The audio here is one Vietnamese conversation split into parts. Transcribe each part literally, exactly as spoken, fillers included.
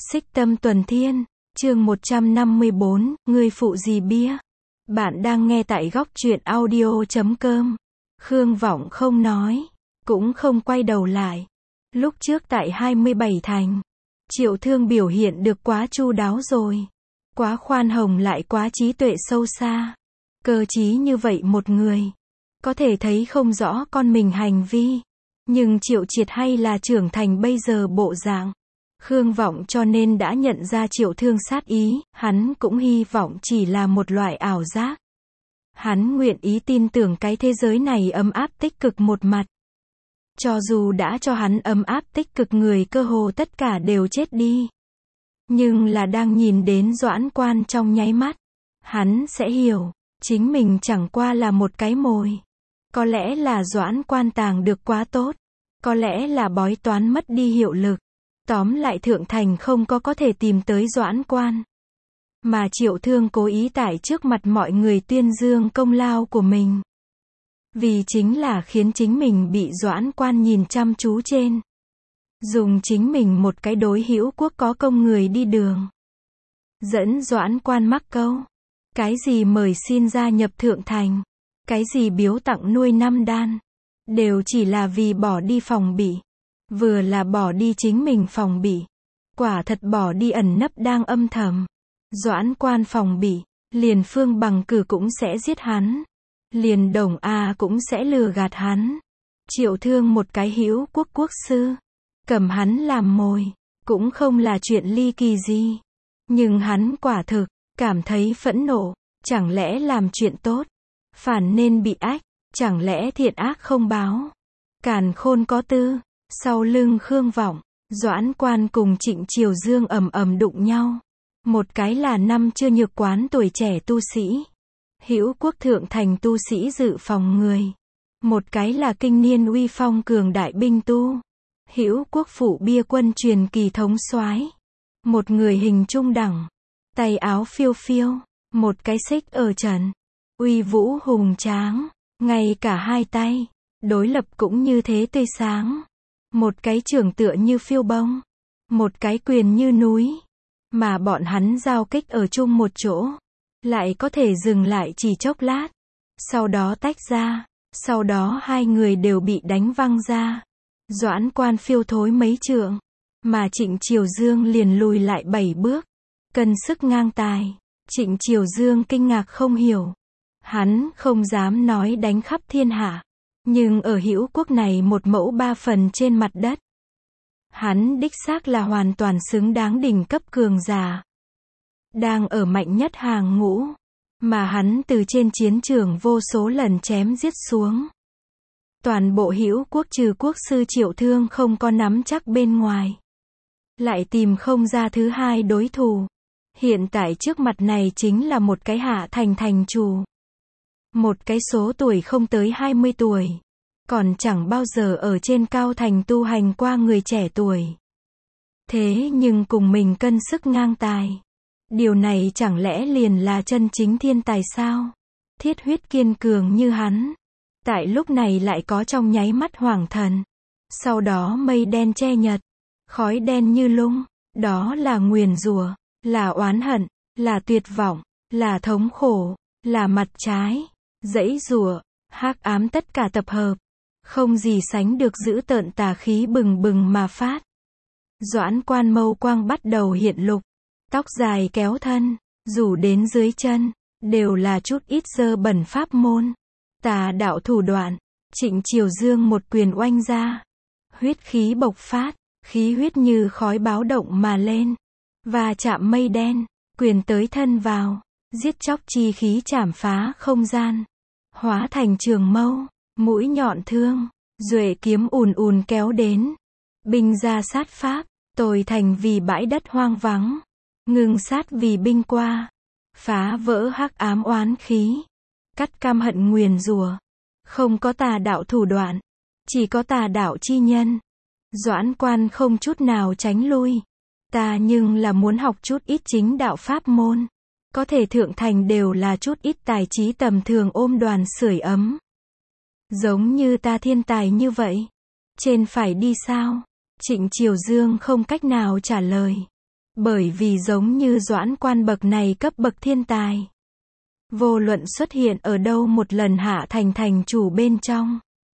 Xích Tâm Tuần Thiên, chương một trăm năm mươi bốn, người phụ gì bia. Bạn đang nghe tại góc truyện audio chấm com. Khương Vọng không nói, cũng không quay đầu lại. Lúc trước tại hai mươi bảy thành, Triệu Thương biểu hiện được quá chu đáo rồi. Quá khoan hồng lại quá trí tuệ sâu xa. Cơ trí như vậy một người, có thể thấy không rõ con mình hành vi. Nhưng Triệu Triệt hay là trưởng thành bây giờ bộ dạng. Khương Vọng cho nên đã nhận ra Triệu Thương sát ý, hắn cũng hy vọng chỉ là một loại ảo giác. Hắn nguyện ý tin tưởng cái thế giới này ấm áp tích cực một mặt. Cho dù đã cho hắn ấm áp tích cực người cơ hồ tất cả đều chết đi. Nhưng là đang nhìn đến Doãn Quan trong nháy mắt, hắn sẽ hiểu, chính mình chẳng qua là một cái mồi. Có lẽ là Doãn Quan tàng được quá tốt, có lẽ là bói toán mất đi hiệu lực. Tóm lại Thượng Thành không có có thể tìm tới Doãn Quan. Mà Triệu Thương cố ý tại trước mặt mọi người tuyên dương công lao của mình. Vì chính là khiến chính mình bị Doãn Quan nhìn chăm chú trên. Dùng chính mình một cái đối hữu quốc có công người đi đường. Dẫn Doãn Quan mắc câu. Cái gì mời xin gia nhập Thượng Thành. Cái gì biếu tặng nuôi năm đan. Đều chỉ là vì bỏ đi phòng bị. Vừa là bỏ đi chính mình phòng bị. Quả thật bỏ đi ẩn nấp đang âm thầm. Doãn Quan phòng bị. Liền Phương Bằng Cử cũng sẽ giết hắn. Liền Đồng A cũng sẽ lừa gạt hắn. Triệu Thương một cái hữu quốc quốc sư. Cầm hắn làm mồi. Cũng không là chuyện ly kỳ gì. Nhưng hắn quả thực, cảm thấy phẫn nộ. Chẳng lẽ làm chuyện tốt. Phản nên bị ách. Chẳng lẽ thiện ác không báo. Càn khôn có tư. Sau lưng Khương Vọng, Doãn Quan cùng Trịnh Triều Dương ầm ầm đụng nhau. Một cái là năm chưa nhược quán tuổi trẻ tu sĩ. Hữu quốc Thượng Thành tu sĩ dự phòng người. Một cái là kinh niên uy phong cường đại binh tu. Hữu quốc phủ bia quân truyền kỳ thống soái. Một người hình trung đẳng. Tay áo phiêu phiêu. Một cái xích ở trần. Uy vũ hùng tráng. Ngay cả hai tay. Đối lập cũng như thế tươi sáng. Một cái trưởng tựa như phiêu bông. Một cái quyền như núi. Mà bọn hắn giao kích ở chung một chỗ. Lại có thể dừng lại chỉ chốc lát. Sau đó tách ra. Sau đó hai người đều bị đánh văng ra. Doãn Quan phiêu thối mấy trượng. Mà Trịnh Triều Dương liền lùi lại bảy bước. Cân sức ngang tài. Trịnh Triều Dương kinh ngạc không hiểu. Hắn không dám nói đánh khắp thiên hạ. Nhưng ở hữu quốc này một mẫu ba phần trên mặt đất. Hắn đích xác là hoàn toàn xứng đáng đỉnh cấp cường giả. Đang ở mạnh nhất hàng ngũ. Mà hắn từ trên chiến trường vô số lần chém giết xuống. Toàn bộ hữu quốc trừ quốc sư Triệu Thương không có nắm chắc bên ngoài. Lại tìm không ra thứ hai đối thủ. Hiện tại trước mặt này chính là một cái hạ thành thành chủ. Một cái số tuổi không tới hai mươi tuổi. Còn chẳng bao giờ ở trên cao thành tu hành qua người trẻ tuổi. Thế nhưng cùng mình cân sức ngang tài. Điều này chẳng lẽ liền là chân chính thiên tài sao? Thiết huyết kiên cường như hắn. Tại lúc này lại có trong nháy mắt hoàng thần. Sau đó mây đen che nhật. Khói đen như lung. Đó là nguyền rủa, là oán hận, là tuyệt vọng, là thống khổ, là mặt trái. Dãy rủa, hắc ám tất cả tập hợp. Không gì sánh được giữ tợn tà khí bừng bừng mà phát. Doãn Quan mâu quang bắt đầu hiện lục. Tóc dài kéo thân, rủ đến dưới chân. Đều là chút ít dơ bẩn pháp môn. Tà đạo thủ đoạn. Trịnh Triều Dương một quyền oanh ra. Huyết khí bộc phát. Khí huyết như khói báo động mà lên. Và chạm mây đen. Quyền tới thân vào. Giết chóc chi khí chảm phá không gian. Hóa thành trường mâu. Mũi nhọn thương. Duệ kiếm ùn ùn kéo đến. Binh ra sát pháp. Tồi thành vì bãi đất hoang vắng. Ngưng sát vì binh qua. Phá vỡ hắc ám oán khí. Cắt cam hận nguyền rủa. Không có tà đạo thủ đoạn. Chỉ có tà đạo chi nhân. Doãn Quan không chút nào tránh lui. Ta nhưng là muốn học chút ít chính đạo pháp môn. Có thể Thượng Thành đều là chút ít tài trí tầm thường ôm đoàn sưởi ấm. Giống như ta thiên tài như vậy. Trên phải đi sao? Trịnh Triều Dương không cách nào trả lời. Bởi vì giống như Doãn Quan bậc này cấp bậc thiên tài, vô luận xuất hiện ở đâu một lần hạ thành thành chủ bên trong,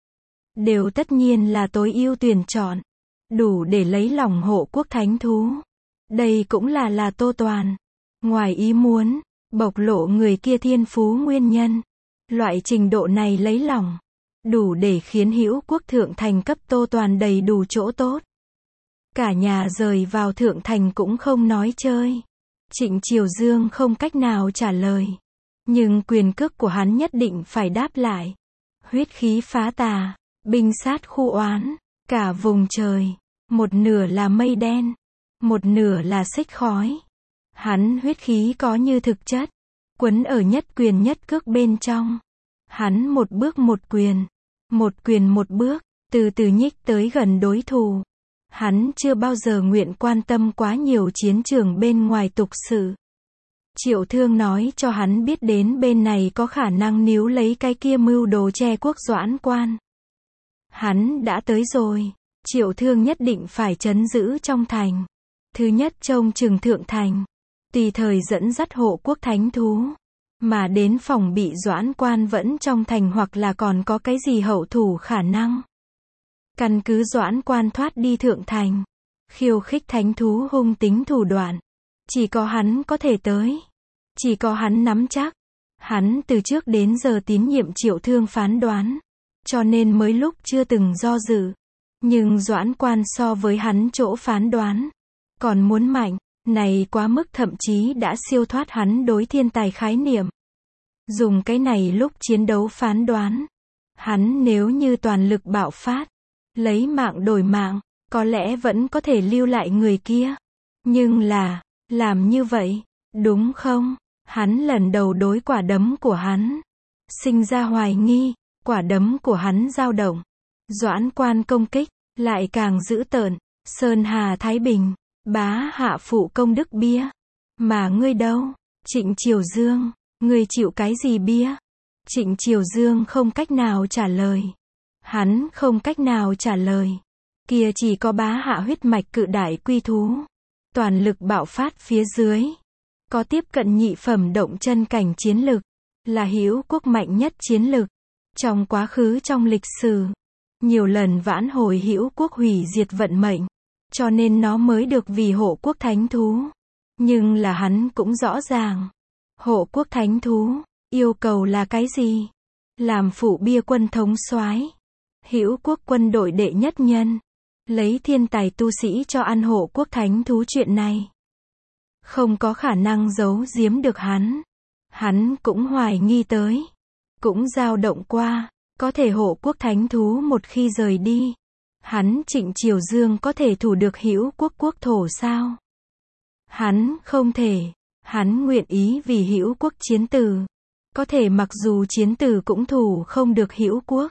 đều tất nhiên là tối ưu tuyển chọn, đủ để lấy lòng hộ quốc thánh thú. Đây cũng là là Tô Toàn ngoài ý muốn bộc lộ người kia thiên phú nguyên nhân. Loại trình độ này lấy lòng, đủ để khiến Hữu Quốc Thượng Thành cấp Tô Toàn đầy đủ chỗ tốt. Cả nhà rời vào Thượng Thành cũng không nói chơi. Trịnh Triều Dương không cách nào trả lời, nhưng quyền cước của hắn nhất định phải đáp lại. Huyết khí phá tà, binh sát khu oán, cả vùng trời, một nửa là mây đen, một nửa là xích khói. Hắn huyết khí có như thực chất, quấn ở nhất quyền nhất cước bên trong. Hắn một bước một quyền, một quyền một bước, từ từ nhích tới gần đối thủ. Hắn chưa bao giờ nguyện quan tâm quá nhiều chiến trường bên ngoài tục sự. Triệu Thương nói cho hắn biết đến bên này có khả năng níu lấy cái kia mưu đồ che quốc Doãn Quan. Hắn đã tới rồi, Triệu Thương nhất định phải trấn giữ trong thành. Thứ nhất trông chừng Thượng Thành, tùy thời dẫn dắt hộ quốc thánh thú, mà đến phòng bị Doãn Quan vẫn trong thành hoặc là còn có cái gì hậu thủ khả năng. Căn cứ Doãn Quan thoát đi Thượng Thành, khiêu khích thánh thú hung tính thủ đoạn, chỉ có hắn có thể tới, chỉ có hắn nắm chắc. Hắn từ trước đến giờ tín nhiệm Triệu Thương phán đoán, cho nên mới lúc chưa từng do dự. Nhưng Doãn Quan so với hắn chỗ phán đoán còn muốn mạnh, này quá mức, thậm chí đã siêu thoát hắn đối thiên tài khái niệm. Dùng cái này lúc chiến đấu phán đoán, hắn nếu như toàn lực bạo phát, lấy mạng đổi mạng, có lẽ vẫn có thể lưu lại người kia. Nhưng là, làm như vậy, đúng không? Hắn lần đầu đối quả đấm của hắn sinh ra hoài nghi, quả đấm của hắn dao động. Doãn Quan công kích, lại càng dữ tợn. Sơn Hà Thái Bình, bá hạ phụ công đức bia. Mà ngươi đâu? Trịnh Triều Dương, ngươi chịu cái gì bia? Trịnh Triều Dương không cách nào trả lời. Hắn không cách nào trả lời. Kia chỉ có bá hạ huyết mạch cự đại quy thú, toàn lực bạo phát phía dưới, có tiếp cận nhị phẩm động chân cảnh chiến lực, là Hữu Quốc mạnh nhất chiến lực. Trong quá khứ trong lịch sử, nhiều lần vãn hồi Hữu Quốc hủy diệt vận mệnh, cho nên nó mới được vì hộ quốc thánh thú. Nhưng là hắn cũng rõ ràng, hộ quốc thánh thú, yêu cầu là cái gì? Làm phụ bia quân thống soái, Hữu Quốc quân đội đệ nhất nhân, lấy thiên tài tu sĩ cho ăn hộ quốc thánh thú, chuyện này không có khả năng giấu giếm được hắn. Hắn cũng hoài nghi tới, cũng dao động qua, có thể hộ quốc thánh thú một khi rời đi, hắn Trịnh Triều Dương có thể thủ được Hữu Quốc quốc thổ sao? Hắn không thể. Hắn nguyện ý vì Hữu Quốc chiến tử, có thể mặc dù chiến tử cũng thủ không được Hữu Quốc.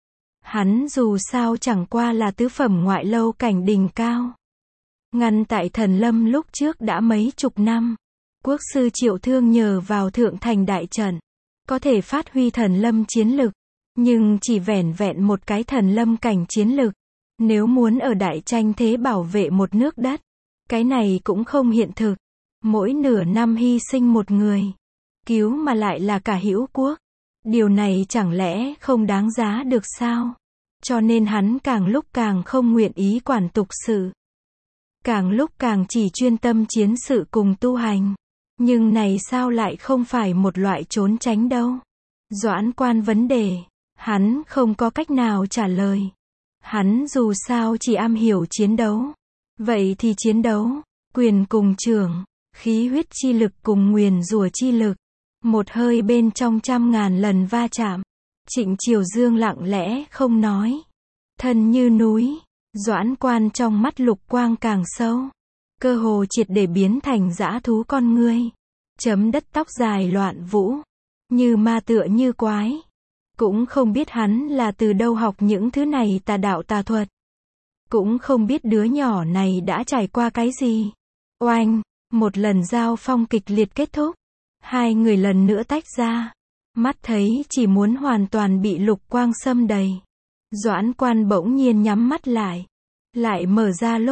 Hắn dù sao chẳng qua là tứ phẩm ngoại lâu cảnh đỉnh cao, ngăn tại Thần Lâm lúc trước đã mấy chục năm. Quốc sư Triệu Thương nhờ vào Thượng Thành đại trận, có thể phát huy Thần Lâm chiến lực, nhưng chỉ vẻn vẹn một cái Thần Lâm cảnh chiến lực. Nếu muốn ở đại tranh thế bảo vệ một nước đất, cái này cũng không hiện thực. Mỗi nửa năm hy sinh một người, cứu mà lại là cả Hữu Quốc. Điều này chẳng lẽ không đáng giá được sao? Cho nên hắn càng lúc càng không nguyện ý quản tục sự, càng lúc càng chỉ chuyên tâm chiến sự cùng tu hành. Nhưng này sao lại không phải một loại trốn tránh đâu? Doãn Quan vấn đề, hắn không có cách nào trả lời. Hắn dù sao chỉ am hiểu chiến đấu. Vậy thì chiến đấu, quyền cùng trưởng, khí huyết chi lực cùng nguyền rủa chi lực, một hơi bên trong trăm ngàn lần va chạm. Trịnh Triều Dương lặng lẽ không nói, thân như núi. Doãn Quan trong mắt lục quang càng sâu, cơ hồ triệt để biến thành dã thú con ngươi. Chấm đất tóc dài loạn vũ, như ma tựa như quái. Cũng không biết hắn là từ đâu học những thứ này tà đạo tà thuật. Cũng không biết đứa nhỏ này đã trải qua cái gì. Oanh, một lần giao phong kịch liệt kết thúc. Hai người lần nữa tách ra. Mắt thấy chỉ muốn hoàn toàn bị lục quang xâm đầy. Doãn Quan bỗng nhiên nhắm mắt lại. Lại mở ra lúc,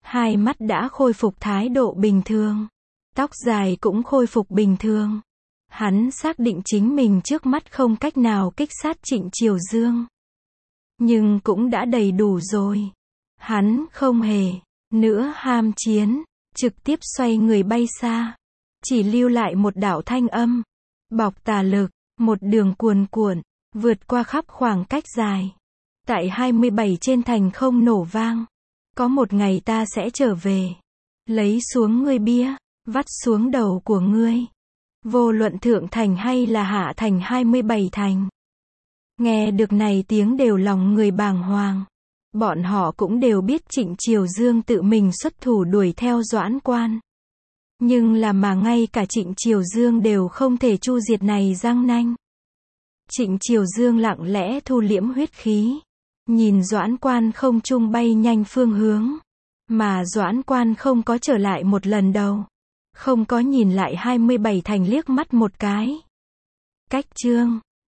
Hai mắt đã khôi phục thái độ bình thường. Tóc dài cũng khôi phục bình thường. Hắn xác định chính mình trước mắt không cách nào kích sát Trịnh Triều Dương. Nhưng cũng đã đầy đủ rồi. Hắn không hề nữa ham chiến, trực tiếp xoay người bay xa. Chỉ lưu lại một đạo thanh âm. Bọc tà lực, một đường cuồn cuộn, vượt qua khắp khoảng cách dài. Tại hai mươi bảy trên thành không nổ vang. Có một ngày ta sẽ trở về. Lấy xuống ngươi bia, vắt xuống đầu của ngươi. Vô luận thượng thành hay là hạ thành hai mươi bảy thành. Nghe được này tiếng đều lòng người bàng hoàng. Bọn họ cũng đều biết Trịnh Triều Dương tự mình xuất thủ đuổi theo Doãn Quan. Nhưng là mà ngay cả Trịnh Triều Dương đều không thể chu diệt này răng nanh. Trịnh Triều Dương lặng lẽ thu liễm huyết khí. Nhìn Doãn Quan không trung bay nhanh phương hướng. Mà Doãn Quan không có trở lại một lần đầu. Không có nhìn lại hai mươi bảy thành liếc mắt một cái. Cách chương